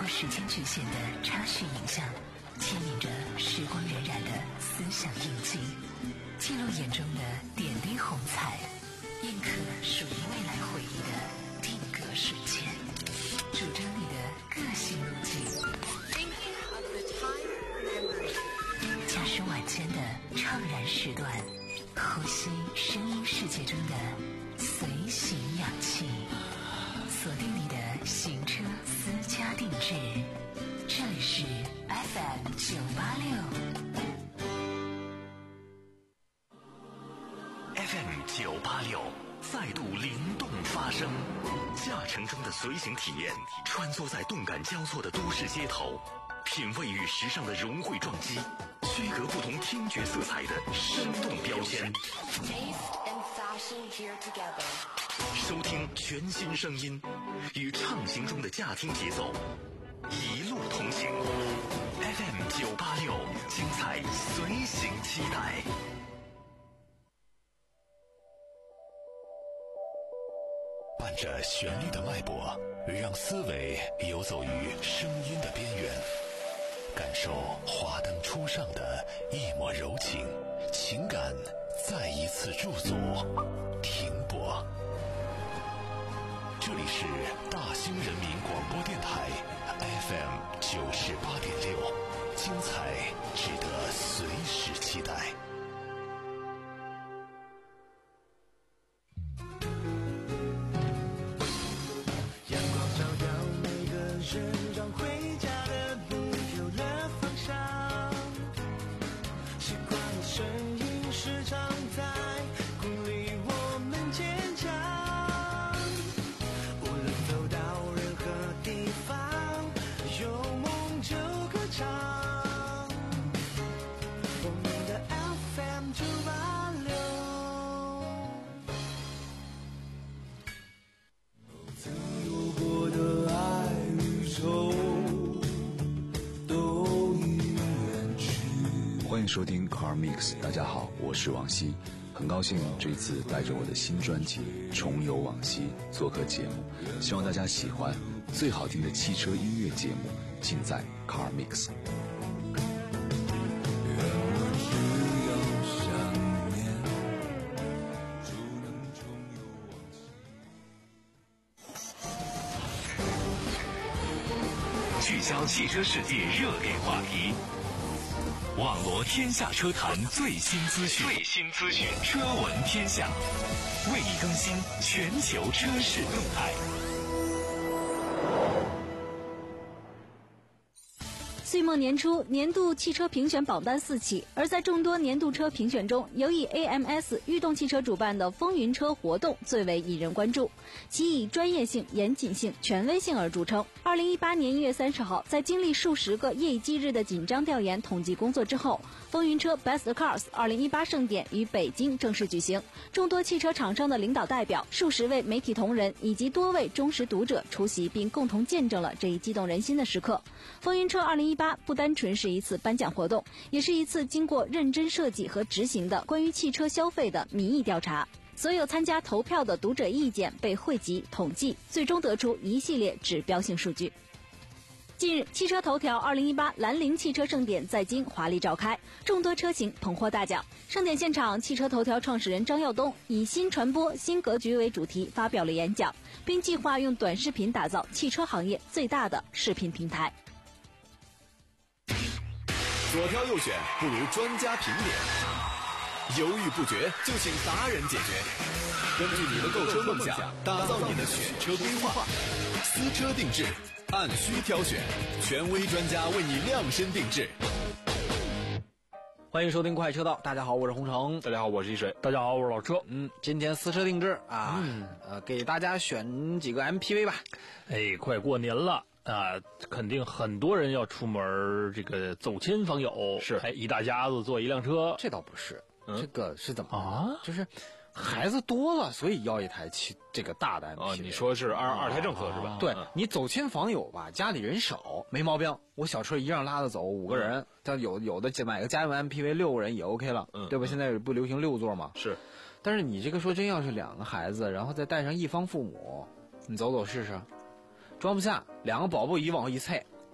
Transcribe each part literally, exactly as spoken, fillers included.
破时间局限的插叙影像，牵引着时光荏苒的思想印记，记录眼中的点滴红彩，印刻属于未来回忆的定格瞬间，主张你的个性路径。驾驶晚间的怅然时段，呼吸声音世界中的随行氧气，锁定你的行车私家定制，这里是 F M 九八六 F M 九八六再度灵动发声，驾乘中的随行体验，穿梭在动感交错的都市街头，品味与时尚的融汇撞击，区隔不同听觉色彩的生动标签，收听全新声音，与畅行中的驾听节奏一路同行。 F M 九八六精彩随行期待。伴着旋律的脉搏，让思维游走于声音的边缘，感受华灯初上的一抹柔情，情感再一次驻足停泊。这里是大兴人民广播电台 F M 九十八点六，精彩值得随时期待。 让回家的路有了方向，习惯的声音时常在鼓励我们坚强，无论走到任何地方，有梦就歌唱，我们的 F M 九八六。曾有过的爱都已远去。 欢迎收听 Car Mix， 大家好，我是王希，很高兴这次带着我的新专辑《重游往昔》做客节目，希望大家喜欢。最好听的汽车音乐节目尽在 Car Mix。 聚焦汽车世界热点话题，网罗天下车坛最新资讯，最新资讯，车闻天下，为你更新全球车市动态。 岁末年初，年度汽车评选榜单四起，而在众多年度车评选中，由以 A M S 御动汽车主办的风云车活动最为引人关注，其以专业性、严谨性、权威性而著称。二零一八年一月三十号，在经历数十个夜以继日的紧张调研统计工作之后，风云车 Best Cars 二零一八盛典于北京正式举行，众多汽车厂商的领导代表、数十位媒体同仁以及多位忠实读者出席，并共同见证了这一激动人心的时刻。风云车二零一八不单纯是一次颁奖活动，也是一次经过认真设计和执行的关于汽车消费的民意调查。所有参加投票的读者意见被汇集统计，最终得出一系列指标性数据。近日，汽车头条二零一八兰陵汽车盛典在京华丽召开，众多车型捧获大奖。盛典现场，汽车头条创始人张耀东以新传播新格局为主题发表了演讲，并计划用短视频打造汽车行业最大的视频平台。 左挑右选不如专家评点，犹豫不决就请达人解决。根据你的购车梦想，打造你的选车规划，私车定制，按需挑选，权威专家为你量身定制。 欢迎收听快车道，大家好，我是洪城， 大家好，我是一水，大家好，我是老车。 嗯，今天私车定制啊， 嗯， 呃，给大家选几个 M P V 吧。 哎，快过年了啊，肯定很多人要出门这个走亲访友， 是， 哎，一大家子坐一辆车。 这倒不是，嗯、这个是怎么啊？ 就是孩子多了，所以要一台汽这个大的 M P V。 啊，你说是二、啊、二胎政策是吧？ 对、嗯、你走亲访友吧，家里人少没毛病，我小车一样拉得走五个人，但、嗯、有有的买个家用 M P V 六个人也 OK 了，嗯，对吧？嗯、现在不流行六座吗？ 是， 但是你这个说真要是两个孩子，然后再带上一方父母，你走走试试。装不下，两个宝宝椅往后一踩，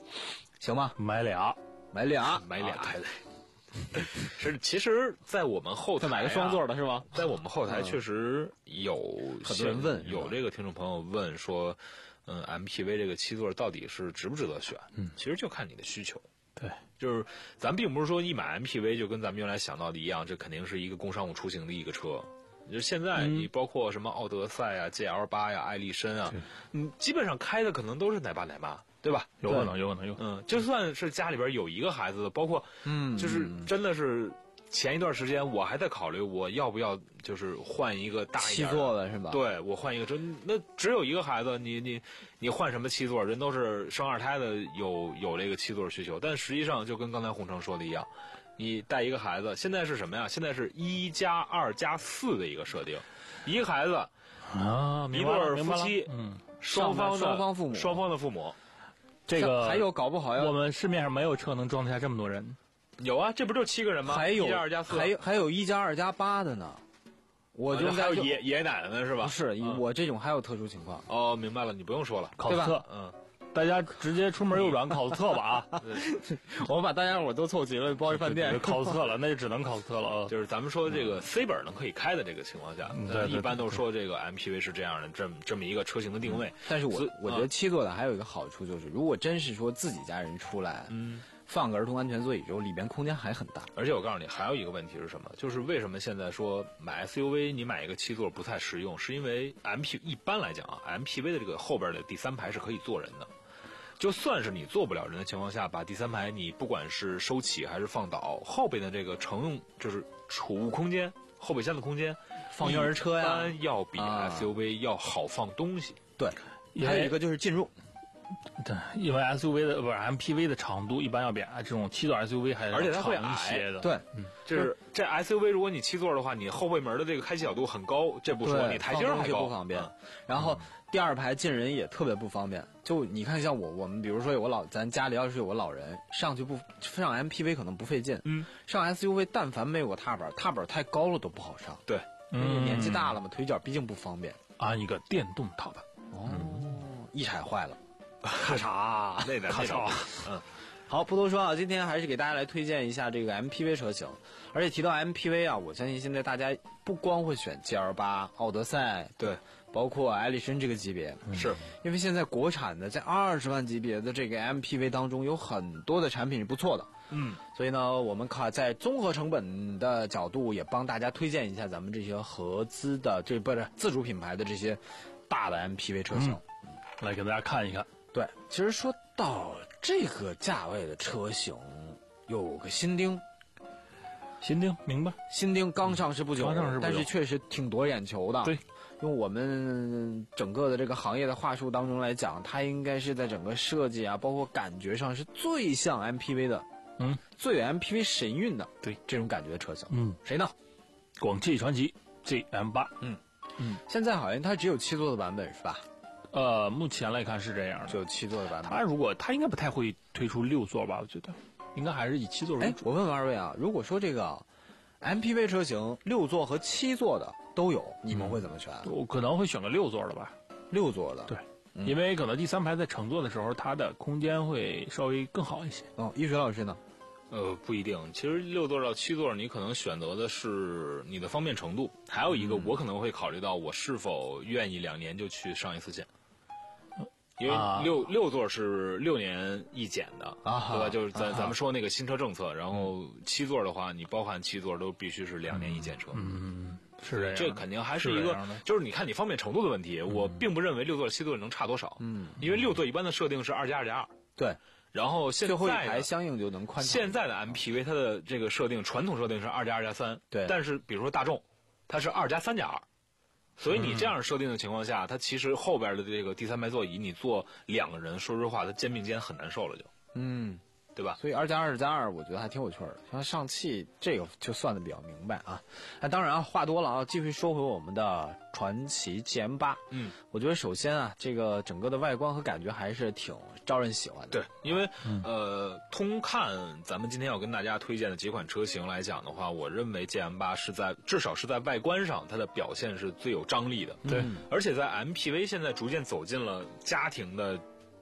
行吗？ 买俩， 买俩， 买俩。 啊是，其实，在我们后台、啊、 再买个双座的是吧？ 在我们后台确实有很多人问， 有这个听众朋友问说，嗯 ，M P V 这个七座到底是值不值得选？嗯，其实就看你的需求。 对， 就是咱并不是说一买 M P V 就跟咱们原来想到的一样，这肯定是一个工商务出行的一个车。就现在你包括什么奥德赛啊、G L 八呀、爱力绅啊，嗯，基本上开的可能都是奶爸奶妈。对吧？ 有可能，有可能有。 嗯，就算是家里边有一个孩子的，包括嗯，就是真的是前一段时间我还在考虑我要不要就是换一个大一点七座的是吧？ 对，我换一个真那只有一个孩子，你你你换什么七座？人都是生二胎的，有有这个七座需求，但实际上就跟刚才洪成说的一样，你带一个孩子，现在是什么呀？现在是一加二加四的一个设定，一个孩子啊， 一对夫妻， 嗯， 双方的双方父母， 双方的父母。 这个还有搞不好要我们市面上没有车能装得下这么多人。 有啊，这不就七个人吗？ 还有一加二加四， 还有还有一加二加八的呢。我就还有爷爷爷奶奶呢是吧？ 不是，嗯、我这种还有特殊情况。 哦，明白了，你不用说了， 考测， 嗯。 大家直接出门右转考测吧啊！ 我们把大家伙都凑齐了，包一饭店考测了，那就只能考测了啊。 就是咱们说的这个 C 本能可以开的这个情况下， 嗯、 一般都说这个 M P V 是这样的，这么这么一个车型的定位。 嗯、但是我我觉得七座的还有一个好处就是，如果真是说自己家人出来，嗯，放个儿童安全座椅之后，里边空间还很大。 而且我告诉你，还有一个问题是什么？就是为什么现在说买 S U V 你买一个七座不太实用，是因为 M P 一般来讲啊 ，M P V 的这个后边的第三排是可以坐人的。就算是你坐不了人的情况下，把第三排你不管是收起还是放倒，后边的这个乘用就是储物空间、后备箱的空间， 放婴儿车呀， 一般要比 S U V 要好放东西。 对，还有一个就是进入。 对，因为 S U V 的不是 M P V 的长度一般要比这种七座 S U V 还而且它会长一些的。 对， 嗯，就是这 S U V 如果你七座的话，你后备门的这个开启角度很高，这不说，你台阶还高， 不方便。嗯、然后第二排进人也特别不方便。就你看，像我我们比如说有个老，咱家里要是有个老人上去不上 M P V 可能不费劲，嗯，上 S U V 但凡没有个踏板，踏板太高了都不好上。 对， 嗯，年纪大了嘛，腿脚毕竟不方便。 安一个电动踏板， 哦，嗯、一踩坏了。咔嚓， 那得咔嚓，嗯，好，不多说啊，今天还是给大家来推荐一下这个 M P V 车型。而且提到 M P V 啊，我相信现在大家不光会选 G L 八、奥德赛， 对， 包括艾力绅这个级别， 是因为现在国产的在二十万级别的这个 M P V 当中，有很多的产品是不错的， 嗯， 所以呢，我们靠在综合成本的角度，也帮大家推荐一下咱们这些合资的，这不是自主品牌的这些大的 M P V 车型， 嗯、来给大家看一看。 对，其实说到这个价位的车型，有个新丁， 新丁明白？ 新丁刚上市不久， 刚上市不久， 但是确实挺夺眼球的。 对， 用我们整个的这个行业的话术当中来讲，它应该是在整个设计啊，包括感觉上是最像 M P V 的， 嗯， 最有 M P V 神韵的， 对这种感觉的车型。 嗯， 谁呢？ 广汽传祺 G M 八。 嗯嗯，现在好像它只有七座的版本是吧？ 呃，目前来看是这样的， 只有七座的版本。 它如果它应该不太会推出六座吧？我觉得应该还是以七座为主。 哎，我问问二位啊，如果说这个 M P V 车型六座和七座的都有，你们会怎么选？ 嗯、我可能会选个六座的吧。 六座的， 对、 嗯， 因为可能第三排在乘坐的时候，它的空间会稍微更好一些。 哦，一水老师呢？ 呃，不一定。其实六座到七座，你可能选择的是你的方便程度，还有一个，我可能会考虑到我是否愿意两年就去上一次险。因为六、啊、六座是六年一检的， 啊、 对吧？就是咱、啊、咱们说那个新车政策，然后七座的话，你包含七座都必须是两年一检车。 嗯，是这样。 这肯定还是一个，是就是你看你方便程度的问题。嗯、我并不认为六座七座能差多少。嗯，因为六座一般的设定是二加二加二。 对。 然后现在最后一排相应就能宽。 现在的 M P V 它的这个设定，传统设定是二加二加三。 对。 但是比如说大众，它是二加三加二。所以你这样设定的情况下，它其实后边的这个第三排座椅，你坐两个人，说实话，它肩并肩很难受了就， 嗯， 对吧？ 所以二加二加二，我觉得还挺有趣的。像上汽这个就算的比较明白啊。那当然啊，话多了啊，继续说回我们的传祺 G M 八。 嗯， 我觉得首先啊，这个整个的外观和感觉还是挺招人喜欢的。 对，因为、嗯、呃，通看咱们今天要跟大家推荐的几款车型来讲的话，我认为 G M 八是在至少是在外观上它的表现是最有张力的。 对、 嗯，而且在 M P V 现在逐渐走进了家庭的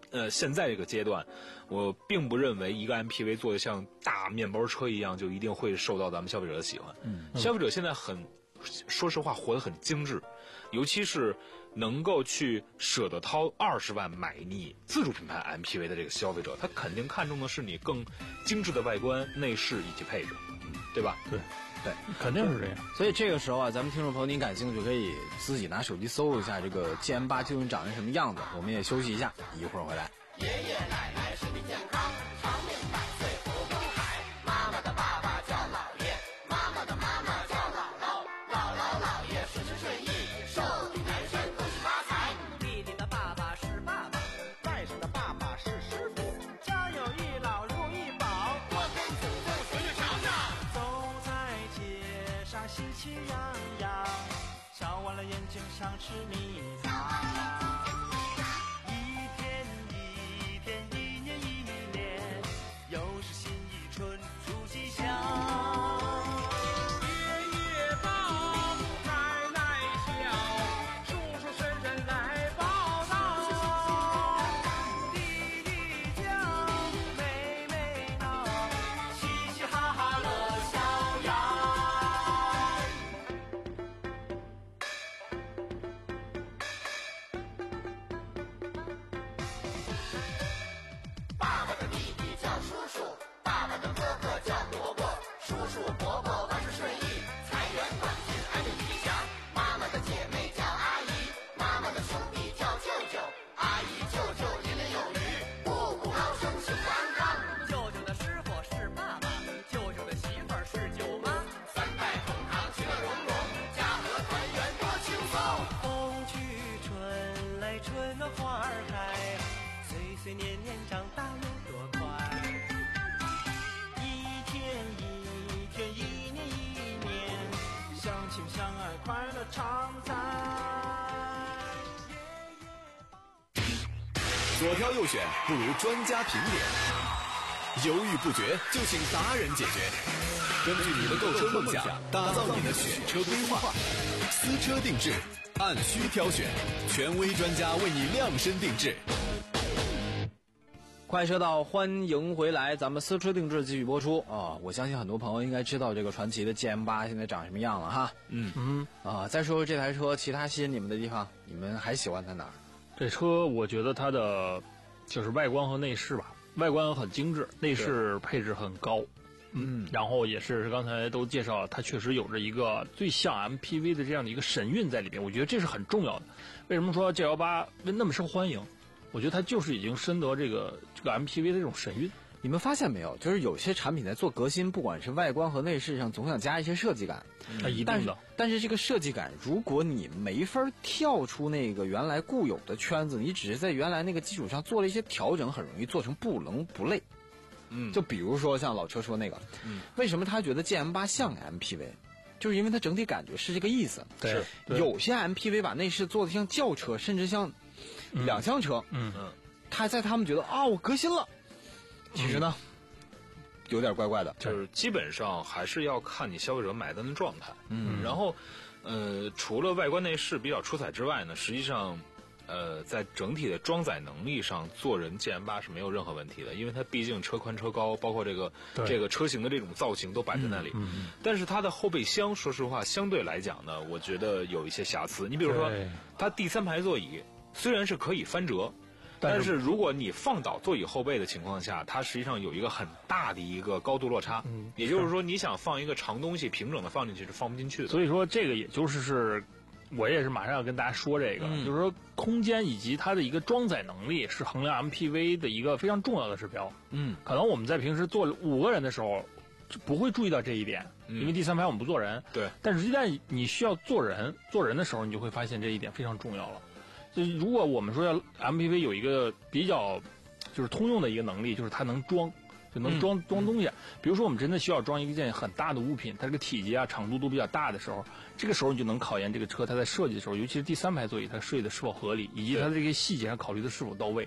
呃，现在这个阶段，我并不认为一个 M P V 做的像大面包车一样，就一定会受到咱们消费者的喜欢。嗯，消费者现在很，说实话，活得很精致，尤其是能够去舍得掏二十万买你自主品牌 M P V 的这个消费者，他肯定看重的是你更精致的外观、内饰以及配置，对吧？ 对。 对， 肯定是这样。 所以这个时候啊，咱们听众朋友您感兴趣，可以自己拿手机搜一下这个 G M 八究竟长成什么样子。我们也休息一下，一会儿回来。 爷爷奶奶身体健康，长命百岁福如海。妈妈的爸爸叫姥爷，妈妈的妈妈叫姥姥，姥姥姥爷顺时顺意，寿比南山恭喜发财。弟弟的爸爸是爸爸，外甥的爸爸是师傅，家有一老如一宝，多跟祖宗学学长长。走在街上喜气洋洋，笑弯了眼睛想吃蜜糖。 左挑右选不如专家评点，犹豫不决就请达人解决。根据你的购车梦想，打造你的选车规划，私车定制，按需挑选，权威专家为你量身定制。 快车道，欢迎回来，咱们私车定制继续播出啊、哦！我相信很多朋友应该知道这个传祺的 G M 八现在长什么样了哈。 嗯嗯啊，再说说这台车其他吸引你们的地方，你们还喜欢它哪儿？ 这车我觉得它的就是外观和内饰吧，外观很精致，内饰配置很高，嗯，然后也是刚才都介绍了，它确实有着一个最像 M P V 的这样的一个神韵在里边，我觉得这是很重要的。为什么说 G L 八那么受欢迎？我觉得它就是已经深得这个这个 M P V 的这种神韵。 你们发现没有？就是有些产品在做革新，不管是外观和内饰上，总想加一些设计感。 啊，一定的。 但是这个设计感，如果你没法跳出那个原来固有的圈子，你只是在原来那个基础上做了一些调整，很容易做成不伦不类。 嗯， 就比如说像老车说那个， 嗯， 为什么他觉得 G M 八像 M P V？就是因为它整体感觉是这个意思。 对， 有些 M P V 把内饰做的像轿车，甚至像两厢车。 嗯嗯， 他在他们觉得啊，我革新了。其实呢，嗯、有点怪怪的。 就是基本上还是要看你消费者买单的状态。 嗯， 然后，呃，除了外观内饰比较出彩之外呢，实际上，呃，在整体的装载能力上，做人 G M 八是没有任何问题的，因为它毕竟车宽车高，包括这个这个车型的这种造型都摆在那里。 嗯嗯、 但是它的后备箱，说实话，相对来讲呢，我觉得有一些瑕疵。你比如说，它第三排座椅虽然是可以翻折。但是如果你放倒座椅后背的情况下，它实际上有一个很大的一个高度落差， 嗯， 也就是说你想放一个长东西平整的放进去是放不进去的。 所以说这个也就是是，我也是马上要跟大家说这个， 嗯、 就是说空间以及它的一个装载能力是衡量 M P V 的一个非常重要的指标。 嗯， 可能我们在平时坐五个人的时候就不会注意到这一点， 嗯、 因为第三排我们不坐人。 对， 但是一旦你需要坐人，坐人的时候，你就会发现这一点非常重要了。就如果我们说要 M P V 有一个比较就是通用的一个能力，就是它能装，就能装、嗯、装东西。比如说我们真的需要装一件很大的物品，它这个体积啊、长度都比较大的时候，这个时候你就能考验这个车它在设计的时候，尤其是第三排座椅它设计的是否合理，以及它的这些细节上考虑的是否到位。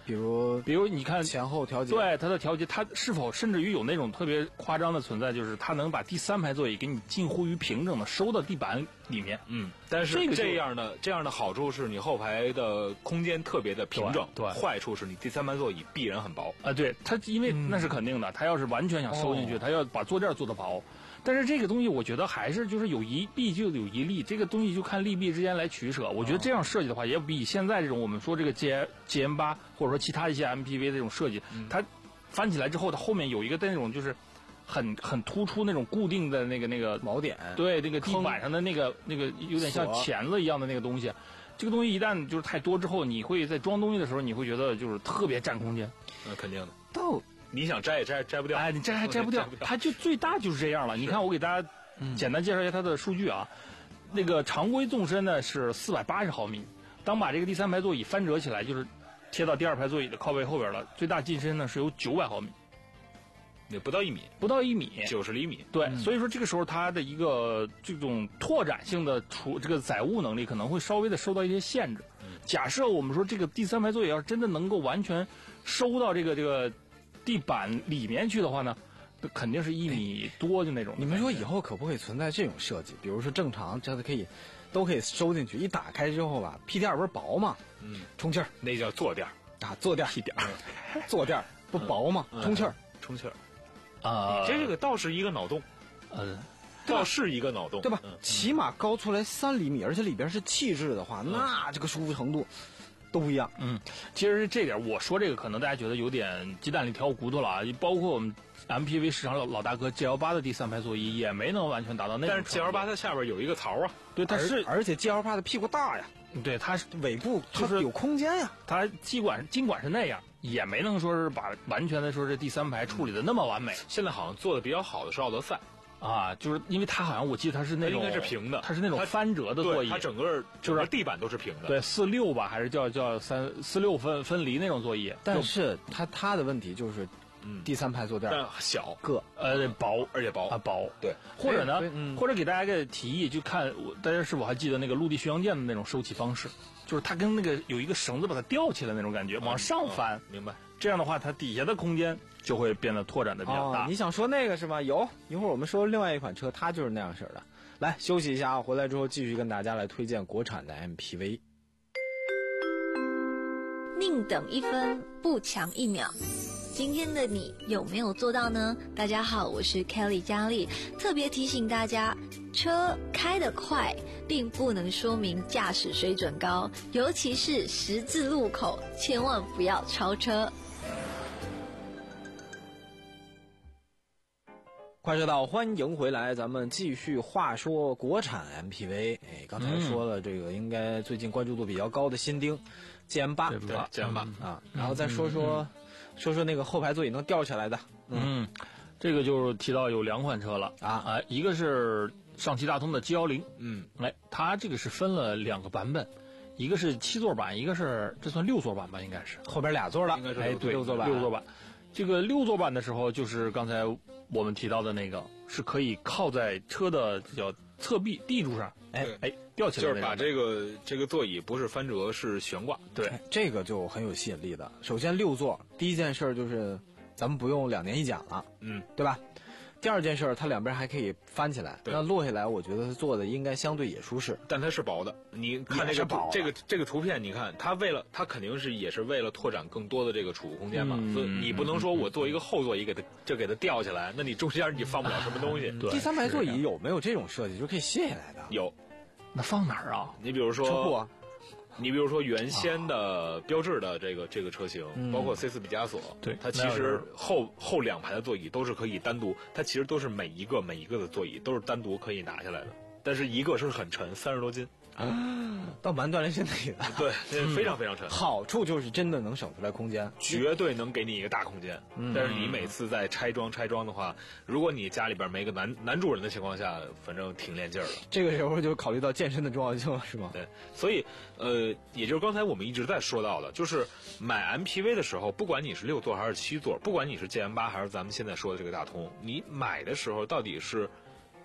比如比如你看前后调节， 对它的调节，它是否甚至于有那种特别夸张的存在，就是它能把第三排座椅给你近乎于平整的收到地板里面。 嗯，但是这个就这样的这样的好处是你后排的空间特别的平整， 对对坏处是你第三排座椅必然很薄。 啊，对它，因为那是肯定的，它要是完全想收进去， 哦它要把坐垫做得薄。但是这个东西，我觉得还是就是有一弊就有一利，这个东西就看利弊之间来取舍。我觉得这样设计的话，也比现在这种我们说这个 G G M 八或者说其他一些 M P V 这种设计，它翻起来之后，它后面有一个那种就是很很突出那种固定的那个那个锚点， 对，那个地板上的那个那个有点像钳子一样的那个东西。这个东西一旦就是太多之后，你会在装东西的时候，你会觉得就是特别占空间。 那、呃、肯定的。 到你想摘也摘摘不掉， 哎，你摘还摘不掉，它就最大就是这样了。你看，我给大家简单介绍一下它的数据啊。那个常规纵深呢是四百八十毫米，当把这个第三排座椅翻折起来，就是贴到第二排座椅的靠背后边了，最大进深呢是有九百毫米， 也不到一米， 不到一米， 九十厘米。 对，嗯、所以说这个时候它的一个这种拓展性的储这个载物能力可能会稍微的受到一些限制。嗯、假设我们说这个第三排座椅要是真的能够完全收到这个这个地板里面去的话呢，肯定是一米多的那种。 你们说以后可不可以存在这种设计？比如说正常这样可以，都可以收进去，一打开之后吧，屁垫不是薄吗？ 嗯， 充气儿， 那叫坐垫啊，坐垫屁垫， 坐垫不薄吗？充气儿， 充气儿。 啊， 这个倒是一个脑洞， 呃， 倒是一个脑洞， 对吧？起码高出来三厘米，而且里边是气质的话，那这个舒服程度都不一样。 嗯，其实这点我说这个可能大家觉得有点鸡蛋里挑骨头了啊，包括我们 M P V 市场老老大哥 G L 八的第三排座椅也没能完全达到那种程度。 但是 G L 八它下边有一个槽啊， 对，它是， 而且 G L 八的屁股大呀， 对，它是尾部就是有空间呀， 它尽管尽管是那样，也没能说是把完全的说是第三排处理的那么完美。 嗯、现在好像做的比较好的是奥德赛。 啊，就是因为它好像我记得它是那种应该是平的， 它是那种翻折的座椅， 它整个就是地板都是平的。 对，四六吧，还是叫叫三四六分分离那种座椅。 但是它它的问题就是，嗯，第三排坐垫小个呃薄， 而且薄啊薄。 对， 或者呢，嗯、或者给大家个提议，就看大家是否还记得那个陆地巡洋舰的那种收起方式，就是它跟那个有一个绳子把它吊起来那种感觉，往上翻。 嗯、明白。 这样的话，它底下的空间就会变得拓展的比较大。 哦、你想说那个是吗？有一会儿我们说另外一款车，它就是那样式的。来休息一下啊，回来之后继续跟大家来推荐国产的 M P V。 宁等一分，不抢一秒。今天的你有没有做到呢？大家好，我是 Kelly 佳丽，特别提醒大家，车开得快并不能说明驾驶水准高，尤其是十字路口，千万不要超车。 快车道，欢迎回来，咱们继续话说国产 M P V。哎，刚才说了这个应该最近关注度比较高的新丁 G M 八， 对 G M 八啊，然后再说说、嗯、说说那个后排座椅能吊起来的。 嗯，嗯这个就是提到有两款车了啊啊，一个是上汽大通的 G 一零，嗯，哎，它这个是分了两个版本。一个是七座版，一个是这算六座版吧，应该是后边俩座了， 应该是哎，对， 六座版， 六座版。这个六座版的时候，就是刚才我们提到的那个，是可以靠在车的叫侧壁地柱上，哎哎吊起来， 就是把这个这个座椅不是翻折是悬挂， 对， 这个就很有吸引力的。首先六座，第一件事就是咱们不用两年一检了，嗯，对吧？第二件事，它两边还可以翻起来，那落下来，我觉得它做的应该相对也舒适， 但它是薄的。你看这个这个这个图片，你看它为了它肯定是也是为了拓展更多的这个储物空间嘛，嗯、所以你不能说我做一个后座椅给它就给它吊起来，那你中间你放不了什么东西。 对， 第三排座椅有没有这种设计，就是可以卸下来的？ 有， 那放哪儿啊？ 你比如说车库啊。 你比如说原先的标致的这个这个车型， 嗯、 包括 C 四 毕加索， 对， 它其实后后两排的座椅都是可以单独，它其实都是每一个每一个的座椅都是单独可以拿下来的，但是一个是很沉，三十多斤。 啊，倒蛮锻炼身体的， 对，非常非常沉。 嗯、好处就是真的能省出来空间， 绝对能给你一个大空间。嗯、但是你每次在拆装拆装的话，如果你家里边没个男男主人的情况下，反正挺练劲儿的。 这个时候就考虑到健身的重要性了，是吗？ 对，所以呃，也就是刚才我们一直在说到的，就是买 M P V 的时候，不管你是六座还是七座，不管你是 G M 八还是咱们现在说的这个大通，你买的时候到底是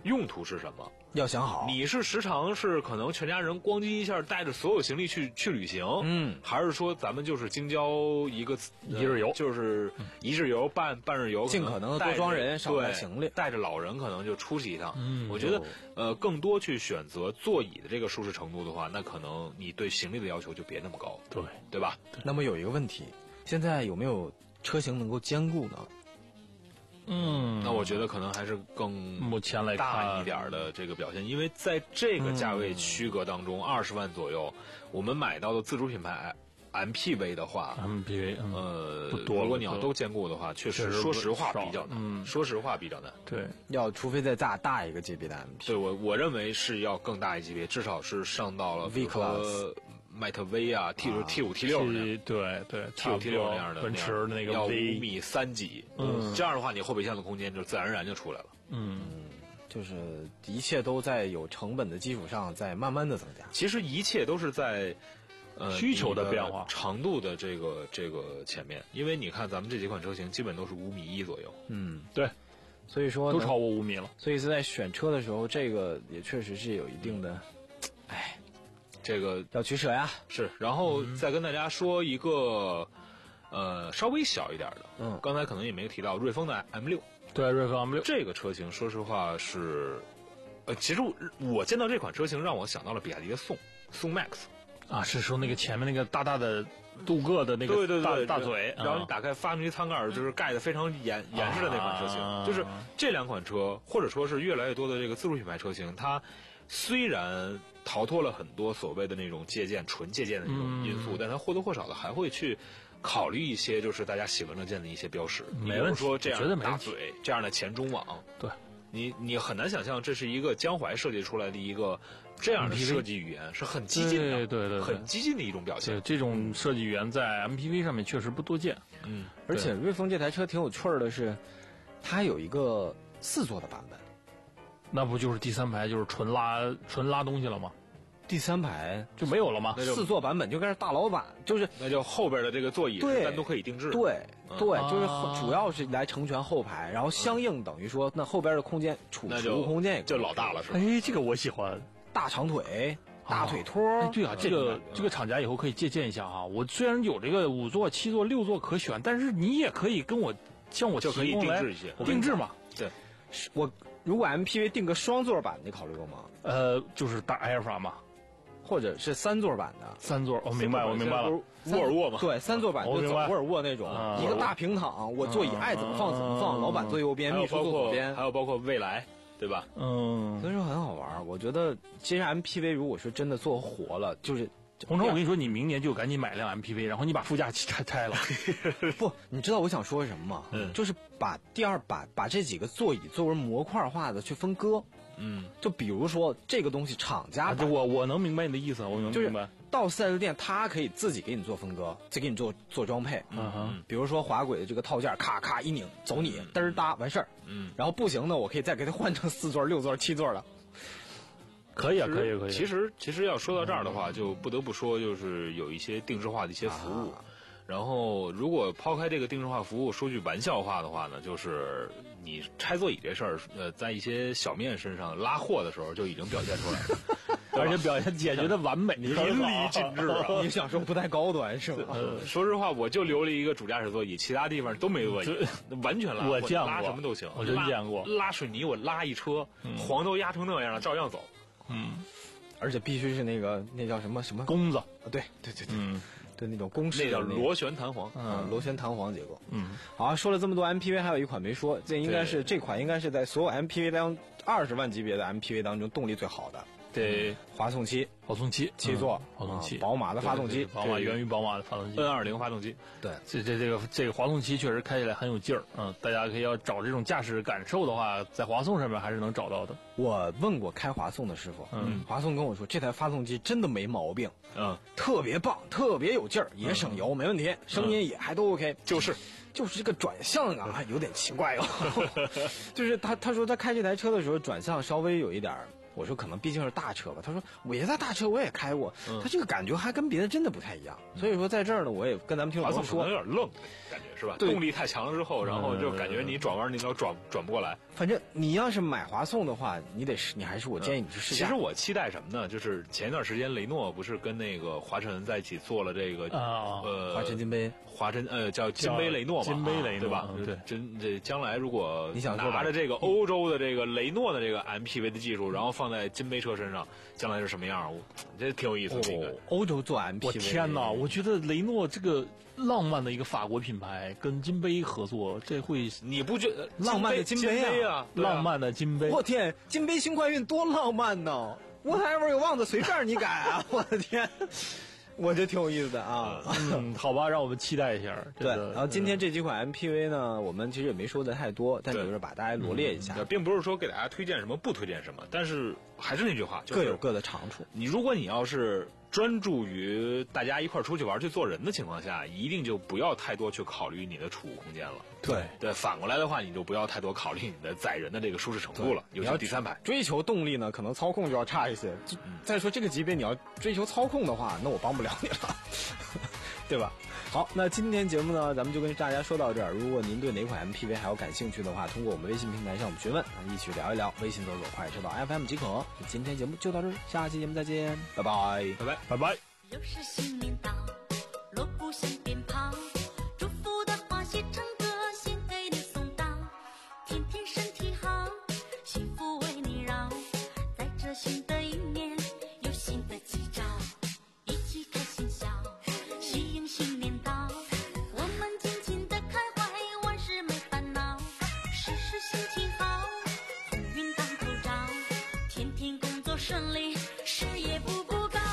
用途是什么？ 要想好， 你是时常是可能全家人咣叽一下带着所有行李去去旅行， 嗯， 还是说咱们就是京郊一个一日游， 就是一日游半半日游， 尽可能多装人，少带行李， 带着老人可能就出去一趟。 嗯， 我觉得呃，更多去选择座椅的这个舒适程度的话，那可能你对行李的要求就别那么高， 对对吧？ 那么有一个问题，现在有没有车型能够兼顾呢？ 嗯， 那我觉得可能还是更目前来看大一点的这个表现，因为在这个价位区隔当中，二十、嗯、万左右，我们买到的自主品牌 M P V 的话 ，M P V， 嗯、 呃， 不多， 如果你要都兼顾的话，确实说实话比较难。 嗯， 说实话比较难。 对， 要除非再大大一个级别的 M P V。 对我我认为是要更大一级别，至少是上到了 V Class。 迈特 V 啊 ，T 五 T 五 T 六对对 ，T 五 T 六那样的奔驰的那个 V 要五米三几， 嗯， 这样的话你后备箱的空间就自然而然就出来了。 嗯， 就是一切都在有成本的基础上在慢慢的增加。 其实一切都是在呃需求的变化、 长度的这个这个前面，因为你看咱们这几款车型基本都是五米一左右。 嗯， 对， 所以说都超过五米了。 所以是在选车的时候，这个也确实是有一定的，哎。 这个要取舍呀， 是，然后再跟大家说一个，呃，稍微小一点的， 嗯， 刚才可能也没有提到瑞风的 M 六， 对，瑞风 M 六这个车型，说实话是，呃，其实我我见到这款车型让我想到了比亚迪的宋宋 Max， 啊，是说那个前面那个大大的镀铬的那个对对对大大嘴， 然后你打开发动机舱盖就是盖的非常严严实的那款车型， 啊、 就是这两款车，或者说是越来越多的这个自主品牌车型，它虽然逃脱了很多所谓的那种借鉴、纯借鉴的那种因素，嗯、但它或多或少的还会去考虑一些就是大家喜闻乐见的一些标识， 没问题。 说这样的大嘴、这样的前中网， 对， 你你很难想象这是一个江淮设计出来的一个这样的设计语言，是很激进的， 对对对， 很激进的一种表现。 这种设计语言在 M P V 上面确实不多见。 嗯， 而且瑞风这台车挺有趣儿的是，它有一个四座的版本。 那不就是第三排就是纯拉纯拉东西了吗？ 第三排就没有了吗？ 四座版本就该是大老板，就是那就后边的这个座椅是单独可以定制。 对、 嗯、 对，就是主要是来成全后排，然后相应等于说那后边的空间储储物空间也就老大了，是吧？ 哎，这个我喜欢， 大长腿、大腿托。 哎，对啊，这个这个厂家以后可以借鉴一下哈。我虽然有这个五座、七座、六座可选，但是你也可以跟我向我就可以定制一些， 我定制嘛。 对， 我。如果 M P V 定个双座版，你考虑过吗？ 呃，就是大埃尔法嘛， 或者是三座版的。 三座，我、哦、明白，我明白了。 沃尔沃嘛， 对，三座版就走沃尔沃那种， 啊、 一个大平躺，我座椅爱怎么放怎么放，啊、老板坐右边，秘书坐左边， 还有包括蔚来，对吧？ 嗯， 所以说很好玩。我觉得其实 M P V 如果说真的做活了，就是洪超，我跟你说，你明年就赶紧买辆 M P V， 然后你把副驾拆拆了。 不，你知道我想说什么吗？ 嗯， 就是把第二把把这几个座椅作为模块化的去分割。 嗯， 就比如说这个东西厂家， 啊、我我能明白你的意思，我能明白。 就是、到四 S 店，他可以自己给你做分割，再给你做做装配。 嗯哼， 比如说滑轨的这个套件，咔咔一拧，走你嘚儿搭完事儿。 嗯， 然后不行呢，我可以再给它换成四座、六座、七座的。 可以啊，可以可以。 其实其实要说到这儿的话，就不得不说，就是有一些定制化的一些服务。啊、然后，如果抛开这个定制化服务，说句玩笑话的话呢，就是你拆座椅这事儿，呃，在一些小面身上拉货的时候就已经表现出来了， 而且表现解决的完美， 淋漓尽致啊！ 你想说不太高端是吗？ 呃、说实话，我就留了一个主驾驶座椅，其他地方都没座椅，完全拉。 我见过， 拉什么都行， 我真见过。 拉水泥我拉一车，嗯、黄都压成那样了，照样走。 嗯， 而且必须是那个那叫什么什么弓子啊？对对对对， 嗯， 对那种公式， 那叫螺旋弹簧， 嗯，螺旋弹簧结构。 嗯， 好，说了这么多 M P V， 还有一款没说，这应该是这款应该是在所有 M P V 当二十万级别的 M P V 当中动力最好的。 对， 华颂七， 华颂七七座， 华颂七， 宝马的发动机， 宝马源于宝马的发动机 ，N 二零发动机。 对， 这这这个这个华颂七确实开起来很有劲儿，嗯，大家可以要找这种驾驶感受的话，在华颂上面还是能找到的。 我问过开华颂的师傅，嗯，华颂跟我说这台发动机真的没毛病， 嗯， 特别棒，特别有劲儿，也省油，没问题，声音也还都 OK， 就是。 就是这个转向啊，有点奇怪哦。就是他他说他开这台车的时候，转向稍微有一点我说可能毕竟是大车吧，他说我也在大车我也开过， 嗯、 他这个感觉还跟别的真的不太一样。嗯、所以说在这儿呢，我也跟咱们听众朋友说， 有点愣，感觉是吧？动力太强了之后，然后就感觉你转弯你老转转不过来。 反正你要是买华颂的话，你得是你还是我建议你去试驾。 其实我期待什么呢？就是前一段时间雷诺不是跟那个华晨在一起做了这个、 啊、 呃华晨金杯， 华晨呃叫金杯雷诺嘛， 金杯雷诺、啊、 对吧？ 对， 真这将来如果你想拿着这个欧洲的这个雷诺的这个 M P V 的技术，然后放在金杯车身上，将来是什么样？我这挺有意思的。这个、 哦、欧洲做 M P V， 我天哪！我觉得雷诺这个浪漫的一个法国品牌跟金杯合作，这会你不觉得浪漫的金杯啊？ 金杯啊浪漫的金杯！ 我天，金杯新快运多浪漫呢 ！Whatever you want， 随便你改啊！我的天。我觉得挺有意思的啊， 嗯，好吧，让我们期待一下。 对，然后今天这几款 M P V 呢，我们其实也没说的太多，但就是把大家罗列一下， 嗯、并不是说给大家推荐什么不推荐什么，但是还是那句话，就是、 各有各的长处。 你如果你要是专注于大家一块出去玩去做人的情况下，一定就不要太多去考虑你的储物空间了。 对对，反过来的话，你就不要太多考虑你的载人的这个舒适程度了。尤其是第三排追求动力呢，可能操控就要差一些。嗯、再说这个级别你要追求操控的话，那我帮不了你了，对吧？好，那今天节目呢，咱们就跟大家说到这儿。如果您对哪款 M P V 还有感兴趣的话，通过我们微信平台向我们询问，一起聊一聊。微信搜索快车道 F M 即可。今天节目就到这儿，下期节目再见，拜拜， 拜拜， 拜拜。 又是新年到，锣鼓响鞭炮，祝福的话写成歌，先给你送到。天天身体好，幸福为你绕，在这新的一年有新的吉兆，一起开心笑，喜迎新年到。我们尽情的开怀，万事没烦恼，事事心情好，鸿运当头照，天天工作顺利，事业步步高。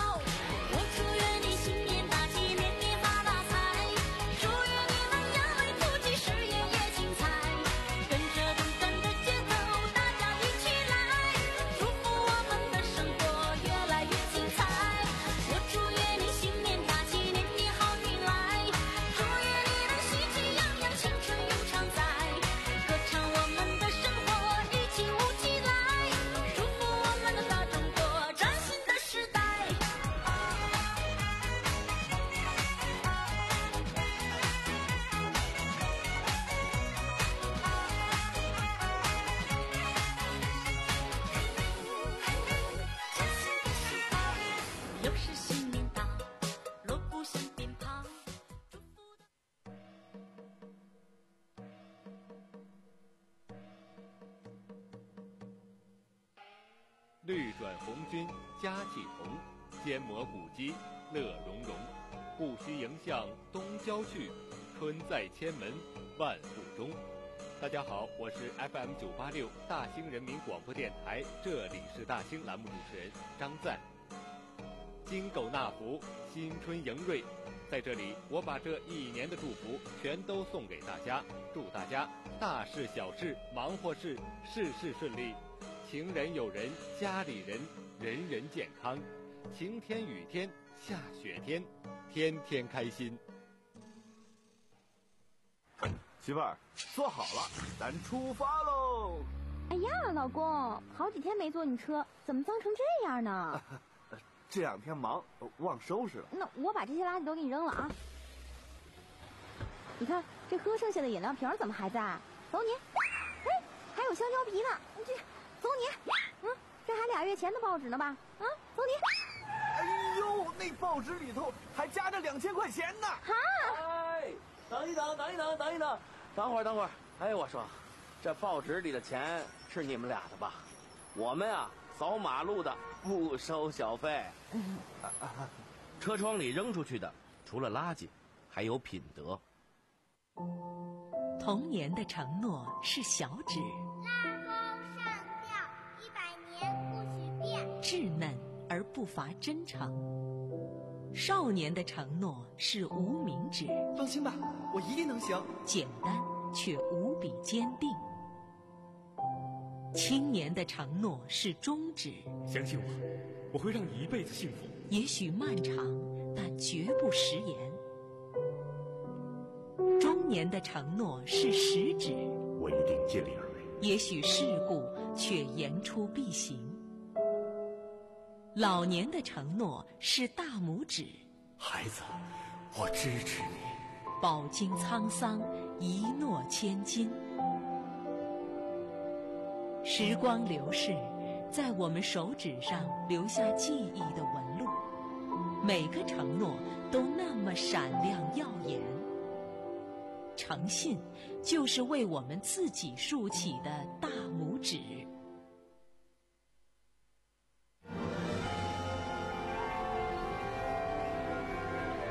绿转红军家气同，肩磨古肌乐融融。不须迎向东郊去，春在千门万户中。大家好，我是 F M 九八六大兴人民广播电台，这里是大兴栏目主持人张赞。金狗纳福，新春迎瑞，在这里我把这一年的祝福全都送给大家，祝大家大事小事忙活事事事顺利，情人友人家里人人人健康，晴天雨天下雪天，天天开心。 媳妇儿，坐好了，咱出发喽！ 哎呀，老公，好几天没坐你车，怎么脏成这样呢？ 这两天忙，忘收拾了。 那我把这些垃圾都给你扔了啊！你看这喝剩下的饮料瓶怎么还在？走你！哎，还有香蕉皮呢，这走你！嗯，这还俩月前的报纸呢吧？啊，走你！ 哎呦，那报纸里头还夹着两千块钱呢！ 哈！ 哎，等一等，等一等，等一等，等会儿，等会儿。哎，我说，这报纸里的钱是你们俩的吧？我们啊，扫马路的不收小费。车窗里扔出去的，除了垃圾，还有品德。 童年的承诺是小指， 拉钩上吊，一百年不许变。 稚嫩而不乏真诚。少年的承诺是无名指， 放心吧，我一定能行。 简单却无比坚定。青年的承诺是中指， 相信我，我会让你一辈子幸福。 也许漫长，但绝不食言。中年的承诺是食指， 我一定尽力而为。 也许世故，却言出必行。 老年的承诺是大拇指， 孩子，我支持你。 饱经沧桑，一诺千金。时光流逝，在我们手指上留下记忆的纹路，每个承诺都那么闪亮耀眼。诚信就是为我们自己竖起的大拇指。